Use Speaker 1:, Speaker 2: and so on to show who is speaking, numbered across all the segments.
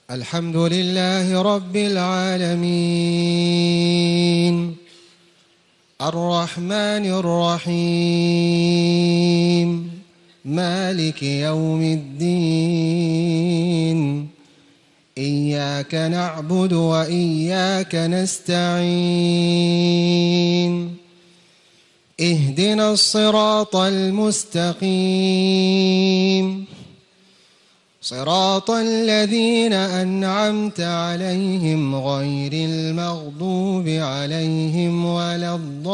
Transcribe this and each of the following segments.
Speaker 1: الحمد لله رب العالمين الرحمن الرحيم مالك يوم الدين إياك نعبد وإياك نستعين اهدنا الصراط المستقيم صراط الذين أنعمت عليهم غير المغضوب عليهم ولا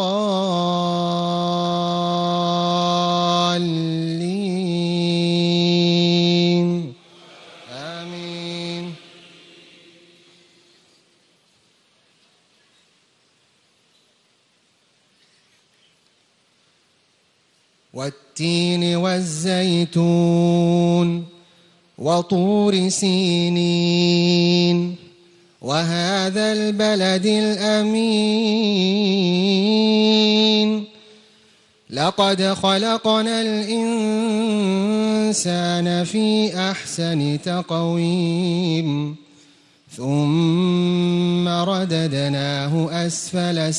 Speaker 1: الضالين آمين. والتين والزيتون وطور سينين وهذا البلد الأمين لقد خلقنا الإنسان في أحسن تقويم ثم رددناه أسفل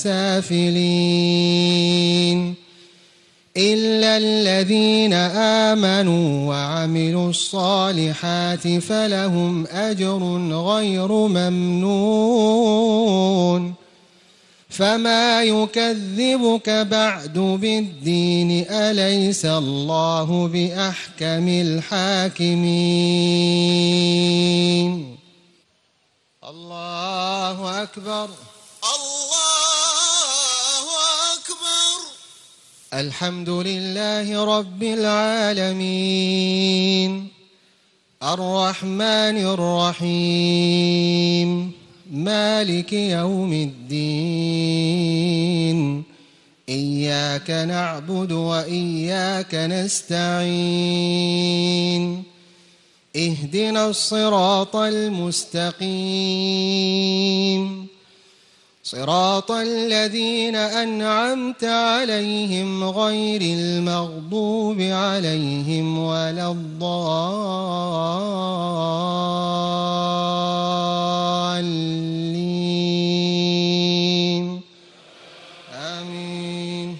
Speaker 1: سافلين إلا الذين آمنوا وعملوا الصالحات فلهم أجر غير ممنون فما يكذبك بعد بالدين أليس الله بأحكم الحاكمين. الله أكبر. الحمد لله رب العالمين الرحمن الرحيم مالك يوم الدين إياك نعبد وإياك نستعين اهدنا الصراط المستقيم صراط الذين أنعمت عليهم غير المغضوب عليهم ولا الضالين آمين.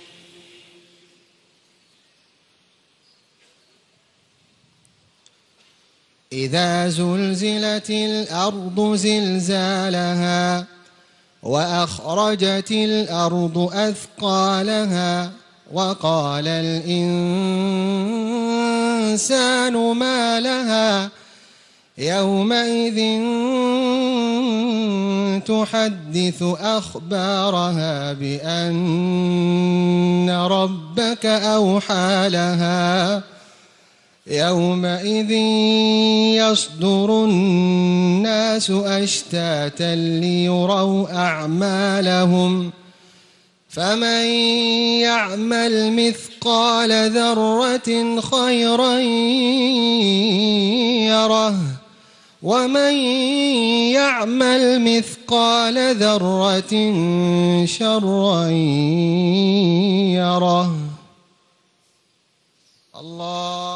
Speaker 1: إذا زلزلت الأرض زلزالها وأخرجت الأرض أثقالها وقال الإنسان ما لها يومئذ تحدث أخبارها بأن ربك أوحى لها يومئذ يصدر الناس أشتاتا ليروا أعمالهم فمن يعمل مثقال ذرة خيرا يره ومن يعمل مثقال ذرة شرا يره. الله